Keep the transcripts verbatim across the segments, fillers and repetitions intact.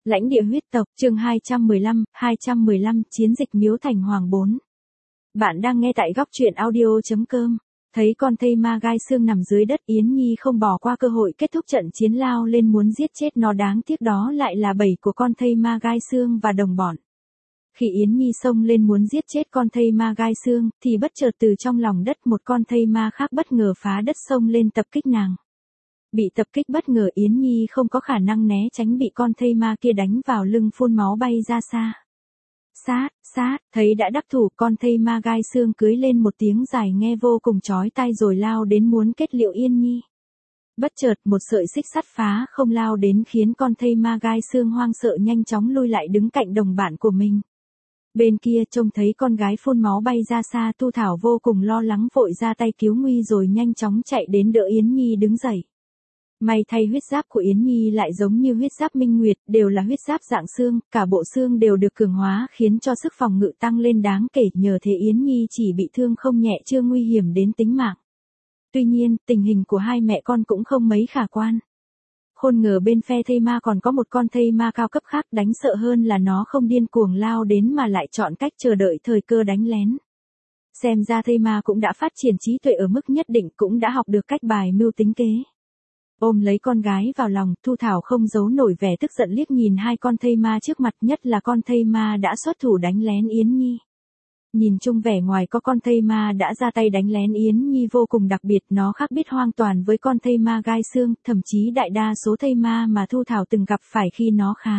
Lãnh địa huyết tộc, chương hai trăm mười lăm, hai trăm mười lăm, chiến dịch Miếu Thành Hoàng bốn. Bạn đang nghe tại góc truyện audio.com. Thấy con thây ma gai xương nằm dưới đất, Yến Nhi không bỏ qua cơ hội kết thúc trận chiến, lao lên muốn giết chết nó, đáng tiếc đó lại là bầy của con thây ma gai xương và đồng bọn. Khi Yến Nhi xông lên muốn giết chết con thây ma gai xương, thì bất chợt từ trong lòng đất một con thây ma khác bất ngờ phá đất xông lên tập kích nàng. Bị tập kích bất ngờ, Yến Nhi không có khả năng né tránh, bị con thây ma kia đánh vào lưng, phun máu bay ra xa. Sát, sát, thấy đã đắc thủ, con thây ma gai xương cưới lên một tiếng dài nghe vô cùng chói tai rồi lao đến muốn kết liễu Yến Nhi. Bất chợt một sợi xích sắt phá không lao đến, khiến con thây ma gai xương hoang sợ nhanh chóng lui lại đứng cạnh đồng bạn của mình. Bên kia trông thấy con gái phun máu bay ra xa, Thu Thảo vô cùng lo lắng, vội ra tay cứu nguy rồi nhanh chóng chạy đến đỡ Yến Nhi đứng dậy. May thay huyết giáp của Yến Nhi lại giống như huyết giáp Minh Nguyệt, đều là huyết giáp dạng xương, cả bộ xương đều được cường hóa khiến cho sức phòng ngự tăng lên đáng kể, nhờ thế Yến Nhi chỉ bị thương không nhẹ, chưa nguy hiểm đến tính mạng. Tuy nhiên, tình hình của hai mẹ con cũng không mấy khả quan. Khôn ngờ bên phe thây ma còn có một con thây ma cao cấp khác, đánh sợ hơn là nó không điên cuồng lao đến mà lại chọn cách chờ đợi thời cơ đánh lén. Xem ra thây ma cũng đã phát triển trí tuệ ở mức nhất định, cũng đã học được cách bài mưu tính kế. Ôm lấy con gái vào lòng, Thu Thảo không giấu nổi vẻ tức giận, liếc nhìn hai con thây ma trước mặt, nhất là con thây ma đã xuất thủ đánh lén Yến Nhi. Nhìn chung vẻ ngoài có con thây ma đã ra tay đánh lén Yến Nhi vô cùng đặc biệt, nó khác biệt hoàn toàn với con thây ma gai xương, thậm chí đại đa số thây ma mà Thu Thảo từng gặp phải khi nó khá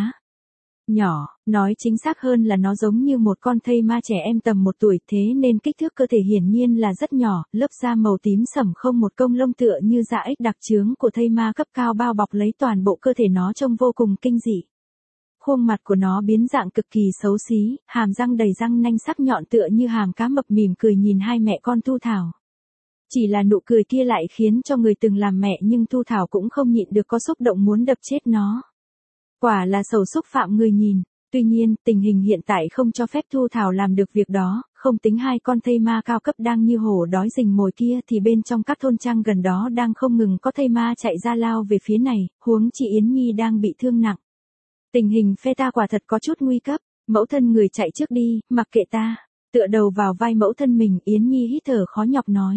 nhỏ, nói chính xác hơn là nó giống như một con thây ma trẻ em tầm một tuổi, thế nên kích thước cơ thể hiển nhiên là rất nhỏ, lớp da màu tím sẫm không một công lông tựa như da ếch đặc chướng của thây ma cấp cao bao bọc lấy toàn bộ cơ thể nó, trông vô cùng kinh dị. Khuôn mặt của nó biến dạng cực kỳ xấu xí, hàm răng đầy răng nanh sắc nhọn tựa như hàm cá mập, mỉm cười nhìn hai mẹ con Thu Thảo. Chỉ là nụ cười kia lại khiến cho người từng làm mẹ nhưng Thu Thảo cũng không nhịn được có xúc động muốn đập chết nó. Quả là sầu xúc phạm người nhìn. Tuy nhiên, tình hình hiện tại không cho phép Thu Thảo làm được việc đó, không tính hai con thây ma cao cấp đang như hổ đói rình mồi kia, thì bên trong các thôn trang gần đó đang không ngừng có thây ma chạy ra lao về phía này, huống chị Yến Nhi đang bị thương nặng. Tình hình phe ta quả thật có chút nguy cấp, mẫu thân người chạy trước đi, mặc kệ ta. Tựa đầu vào vai mẫu thân mình, Yến Nhi hít thở khó nhọc nói.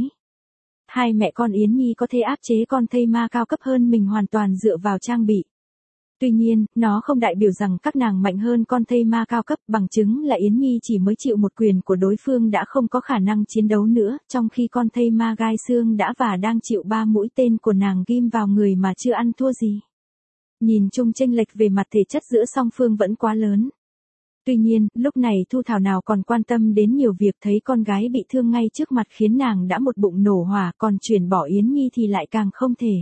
Hai mẹ con Yến Nhi có thể áp chế con thây ma cao cấp hơn mình hoàn toàn dựa vào trang bị. Tuy nhiên, nó không đại biểu rằng các nàng mạnh hơn con thây ma cao cấp, bằng chứng là Yến Nhi chỉ mới chịu một quyền của đối phương đã không có khả năng chiến đấu nữa, trong khi con thây ma gai xương đã và đang chịu ba mũi tên của nàng ghim vào người mà chưa ăn thua gì. Nhìn chung chênh lệch về mặt thể chất giữa song phương vẫn quá lớn. Tuy nhiên, lúc này Thu Thảo nào còn quan tâm đến nhiều việc, thấy con gái bị thương ngay trước mặt khiến nàng đã một bụng nổ hỏa, còn chuyển bỏ Yến Nhi thì lại càng không thể.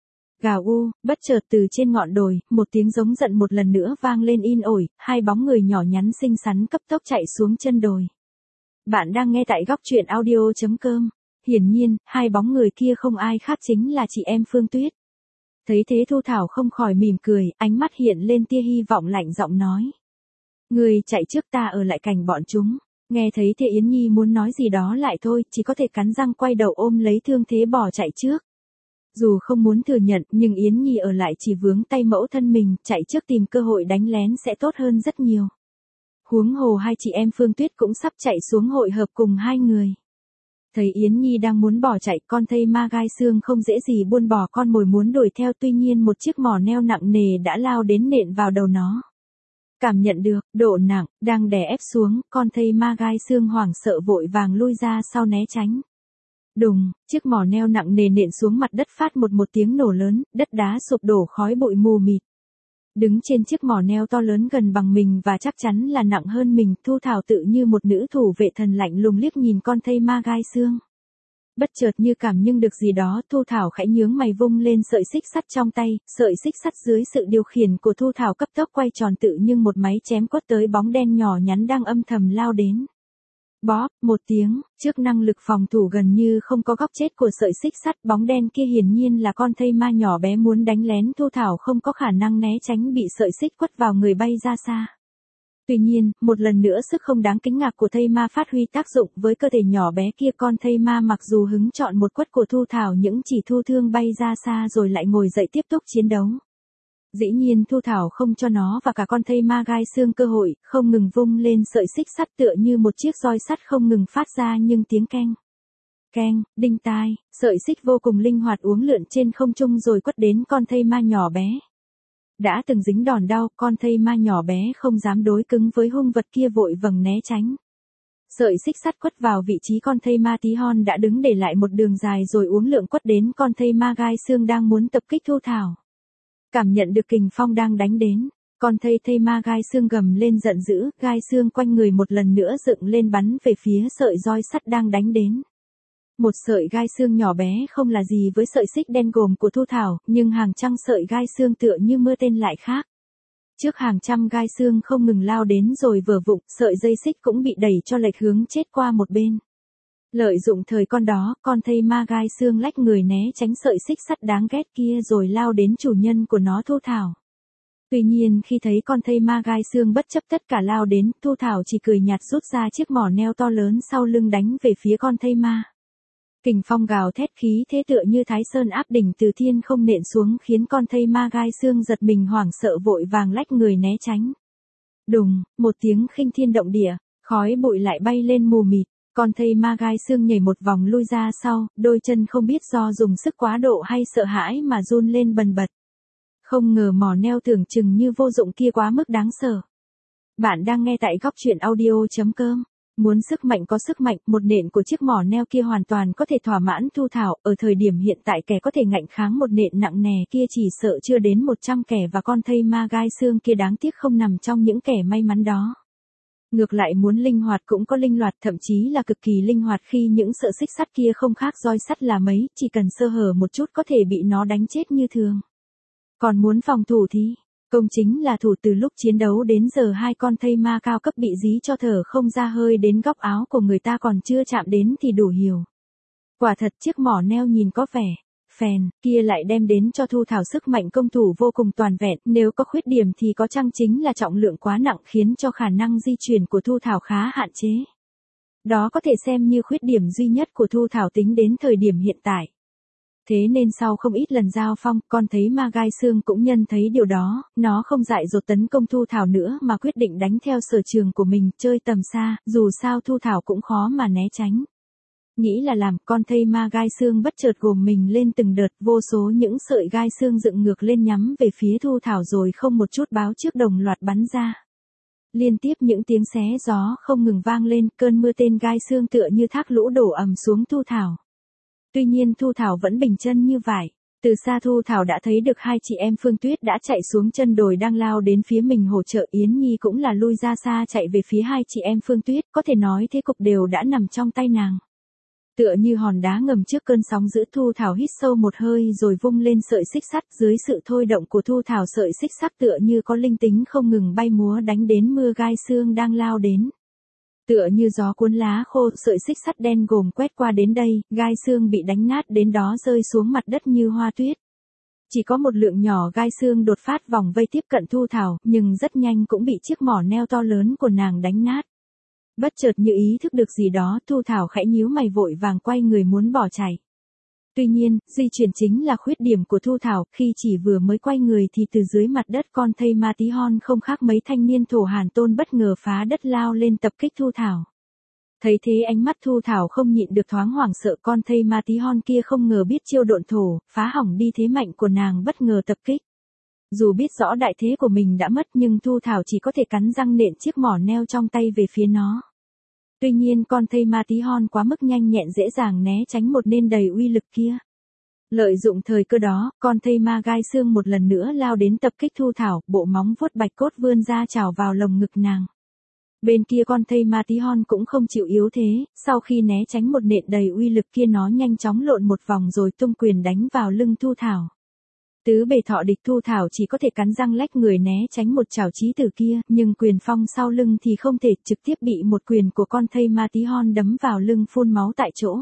Gào u, bất chợt từ trên ngọn đồi, một tiếng giống giận một lần nữa vang lên in ỏi, hai bóng người nhỏ nhắn xinh xắn cấp tốc chạy xuống chân đồi. Bạn đang nghe tại góc truyện audio.com. Hiển nhiên, hai bóng người kia không ai khác chính là chị em Phương Tuyết. Thấy thế Thu Thảo không khỏi mỉm cười, ánh mắt hiện lên tia hy vọng, lạnh giọng nói. Người chạy trước, ta ở lại cạnh bọn chúng. Nghe thấy thế Yến Nhi muốn nói gì đó lại thôi, chỉ có thể cắn răng quay đầu ôm lấy thương thế bỏ chạy trước. Dù không muốn thừa nhận, nhưng Yến Nhi ở lại chỉ vướng tay mẫu thân mình, chạy trước tìm cơ hội đánh lén sẽ tốt hơn rất nhiều. Huống hồ hai chị em Phương Tuyết cũng sắp chạy xuống hội hợp cùng hai người. Thấy Yến Nhi đang muốn bỏ chạy, con thây ma gai xương không dễ gì buông bỏ con mồi muốn đuổi theo, tuy nhiên một chiếc mỏ neo nặng nề đã lao đến nện vào đầu nó. Cảm nhận được độ nặng đang đè ép xuống, con thây ma gai xương hoảng sợ vội vàng lui ra sau né tránh. Đùng, chiếc mỏ neo nặng nề nện xuống mặt đất, phát một một tiếng nổ lớn, đất đá sụp đổ, khói bụi mù mịt. Đứng trên chiếc mỏ neo to lớn gần bằng mình và chắc chắn là nặng hơn mình, Thu Thảo tự như một nữ thủ vệ thần lạnh lùng liếc nhìn con thây ma gai xương. Bất chợt như cảm nhận được gì đó, Thu Thảo khẽ nhướng mày, vung lên sợi xích sắt trong tay, sợi xích sắt dưới sự điều khiển của Thu Thảo cấp tốc quay tròn, tự như một máy chém quất tới bóng đen nhỏ nhắn đang âm thầm lao đến. Bóp, một tiếng, trước năng lực phòng thủ gần như không có góc chết của sợi xích sắt, bóng đen kia hiển nhiên là con thây ma nhỏ bé muốn đánh lén Thu Thảo không có khả năng né tránh, bị sợi xích quất vào người bay ra xa. Tuy nhiên, một lần nữa sức không đáng kinh ngạc của thây ma phát huy tác dụng, với cơ thể nhỏ bé kia con thây ma mặc dù hứng chọn một quất của Thu Thảo những chỉ thu thương bay ra xa rồi lại ngồi dậy tiếp tục chiến đấu. Dĩ nhiên Thu Thảo không cho nó và cả con thây ma gai xương cơ hội, không ngừng vung lên sợi xích sắt tựa như một chiếc roi sắt không ngừng phát ra nhưng tiếng keng. Keng, đinh tai, sợi xích vô cùng linh hoạt uốn lượn trên không trung rồi quất đến con thây ma nhỏ bé. Đã từng dính đòn đau, con thây ma nhỏ bé không dám đối cứng với hung vật kia vội vàng né tránh. Sợi xích sắt quất vào vị trí con thây ma tí hon đã đứng để lại một đường dài rồi uốn lượn quất đến con thây ma gai xương đang muốn tập kích Thu Thảo. Cảm nhận được kình phong đang đánh đến, con thây thây ma gai xương gầm lên giận dữ, gai xương quanh người một lần nữa dựng lên bắn về phía sợi roi sắt đang đánh đến. Một sợi gai xương nhỏ bé không là gì với sợi xích đen gồm của Thu Thảo, nhưng hàng trăm sợi gai xương tựa như mưa tên lại khác. Trước hàng trăm gai xương không ngừng lao đến rồi vờ vụng, sợi dây xích cũng bị đẩy cho lệch hướng chết qua một bên. Lợi dụng thời con đó, con thây ma gai xương lách người né tránh sợi xích sắt đáng ghét kia rồi lao đến chủ nhân của nó Thu Thảo. Tuy nhiên khi thấy con thây ma gai xương bất chấp tất cả lao đến, Thu Thảo chỉ cười nhạt rút ra chiếc mỏ neo to lớn sau lưng đánh về phía con thây ma. Kình phong gào thét khí thế tựa như Thái Sơn áp đỉnh từ thiên không nện xuống khiến con thây ma gai xương giật mình hoảng sợ vội vàng lách người né tránh. Đùng, một tiếng khinh thiên động địa, khói bụi lại bay lên mù mịt, con thây ma gai xương nhảy một vòng lui ra sau, đôi chân không biết do dùng sức quá độ hay sợ hãi mà run lên bần bật. Không ngờ mỏ neo tưởng chừng như vô dụng kia quá mức đáng sợ. Bạn đang nghe tại góc truyện audio.com. Muốn sức mạnh có sức mạnh, một nện của chiếc mỏ neo kia hoàn toàn có thể thỏa mãn Thu Thảo, ở thời điểm hiện tại kẻ có thể ngạnh kháng một nện nặng nề kia chỉ sợ chưa đến một trăm kẻ và con thây ma gai xương kia đáng tiếc không nằm trong những kẻ may mắn đó. Ngược lại muốn linh hoạt cũng có linh loạt, thậm chí là cực kỳ linh hoạt khi những sợi xích sắt kia không khác roi sắt là mấy, chỉ cần sơ hở một chút có thể bị nó đánh chết như thường. Còn muốn phòng thủ thì, công chính là thủ từ lúc chiến đấu đến giờ hai con thây ma cao cấp bị dí cho thở không ra hơi đến góc áo của người ta còn chưa chạm đến thì đủ hiểu. Quả thật chiếc mỏ neo nhìn có vẻ phèn kia lại đem đến cho Thu Thảo sức mạnh công thủ vô cùng toàn vẹn, nếu có khuyết điểm thì có chăng chính là trọng lượng quá nặng khiến cho khả năng di chuyển của Thu Thảo khá hạn chế. Đó có thể xem như khuyết điểm duy nhất của Thu Thảo tính đến thời điểm hiện tại. Thế nên sau không ít lần giao phong, con thấy ma gai xương cũng nhân thấy điều đó, nó không dại dột tấn công Thu Thảo nữa mà quyết định đánh theo sở trường của mình, chơi tầm xa, dù sao Thu Thảo cũng khó mà né tránh. Nghĩ là làm, con thây ma gai xương bất chợt gồm mình lên từng đợt, vô số những sợi gai xương dựng ngược lên nhắm về phía Thu Thảo rồi không một chút báo trước đồng loạt bắn ra. Liên tiếp những tiếng xé gió không ngừng vang lên, cơn mưa tên gai xương tựa như thác lũ đổ ầm xuống Thu Thảo. Tuy nhiên Thu Thảo vẫn bình chân như vải. Từ xa Thu Thảo đã thấy được hai chị em Phương Tuyết đã chạy xuống chân đồi đang lao đến phía mình hỗ trợ, Yến Nhi cũng là lui ra xa chạy về phía hai chị em Phương Tuyết, có thể nói thế cục đều đã nằm trong tay nàng. Tựa như hòn đá ngầm trước cơn sóng dữ, Thu Thảo hít sâu một hơi rồi vung lên sợi xích sắt, dưới sự thôi động của Thu Thảo sợi xích sắt tựa như có linh tính không ngừng bay múa đánh đến mưa gai xương đang lao đến. Tựa như gió cuốn lá khô, sợi xích sắt đen gồm quét qua đến đây, gai xương bị đánh nát đến đó rơi xuống mặt đất như hoa tuyết. Chỉ có một lượng nhỏ gai xương đột phát vòng vây tiếp cận Thu Thảo, nhưng rất nhanh cũng bị chiếc mỏ neo to lớn của nàng đánh nát. Bất chợt như ý thức được gì đó, Thu Thảo khẽ nhíu mày vội vàng quay người muốn bỏ chạy. Tuy nhiên, di chuyển chính là khuyết điểm của Thu Thảo, khi chỉ vừa mới quay người thì từ dưới mặt đất con thây ma tí hon không khác mấy thanh niên thổ Hàn Tôn bất ngờ phá đất lao lên tập kích Thu Thảo. Thấy thế ánh mắt Thu Thảo không nhịn được thoáng hoảng sợ, con thây ma tí hon kia không ngờ biết chiêu độn thổ, phá hỏng đi thế mạnh của nàng bất ngờ tập kích. Dù biết rõ đại thế của mình đã mất nhưng Thu Thảo chỉ có thể cắn răng nện chiếc mỏ neo trong tay về phía nó. Tuy nhiên con thây ma tí hon quá mức nhanh nhẹn dễ dàng né tránh một nên đầy uy lực kia. Lợi dụng thời cơ đó, con thây ma gai xương một lần nữa lao đến tập kích Thu Thảo, bộ móng vuốt bạch cốt vươn ra chảo vào lồng ngực nàng. Bên kia con thây ma tí hon cũng không chịu yếu thế, sau khi né tránh một nện đầy uy lực kia nó nhanh chóng lộn một vòng rồi tung quyền đánh vào lưng Thu Thảo. Tứ bề thọ địch, Thu Thảo chỉ có thể cắn răng lách người né tránh một chảo chí tử kia, nhưng quyền phong sau lưng thì không thể, trực tiếp bị một quyền của con thây ma tí hon đấm vào lưng phun máu tại chỗ.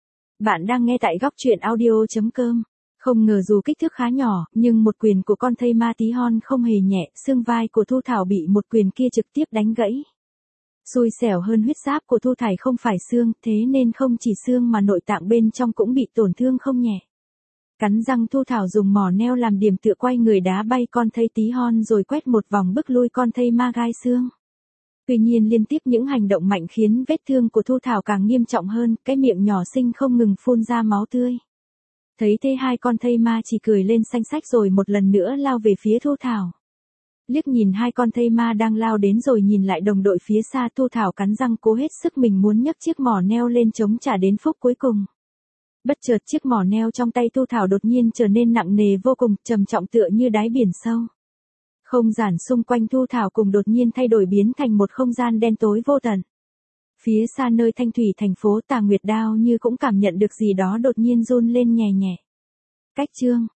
Bạn đang nghe tại góc truyện audio.com. Không ngờ dù kích thước khá nhỏ, nhưng một quyền của con thây ma tí hon không hề nhẹ, xương vai của Thu Thảo bị một quyền kia trực tiếp đánh gãy. Xui xẻo hơn huyết giáp của Thu Thảo không phải xương, thế nên không chỉ xương mà nội tạng bên trong cũng bị tổn thương không nhẹ. Cắn răng Thu Thảo dùng mỏ neo làm điểm tựa quay người đá bay con thây tí hon rồi quét một vòng bức lui con thây ma gai xương. Tuy nhiên liên tiếp những hành động mạnh khiến vết thương của Thu Thảo càng nghiêm trọng hơn, cái miệng nhỏ xinh không ngừng phun ra máu tươi. Thấy thế hai con thây ma chỉ cười lên xanh xách rồi một lần nữa lao về phía Thu Thảo. Liếc nhìn hai con thây ma đang lao đến rồi nhìn lại đồng đội phía xa, Thu Thảo cắn răng cố hết sức mình muốn nhấc chiếc mỏ neo lên chống trả đến phút cuối cùng. Bất chợt chiếc mỏ neo trong tay Thu Thảo đột nhiên trở nên nặng nề vô cùng, trầm trọng tựa như đáy biển sâu. Không gian xung quanh Thu Thảo cùng đột nhiên thay đổi biến thành một không gian đen tối vô tận. Phía xa nơi Thanh Thủy thành phố, Tà Nguyệt Đao như cũng cảm nhận được gì đó đột nhiên run lên nhẹ nhẹ. Cách chương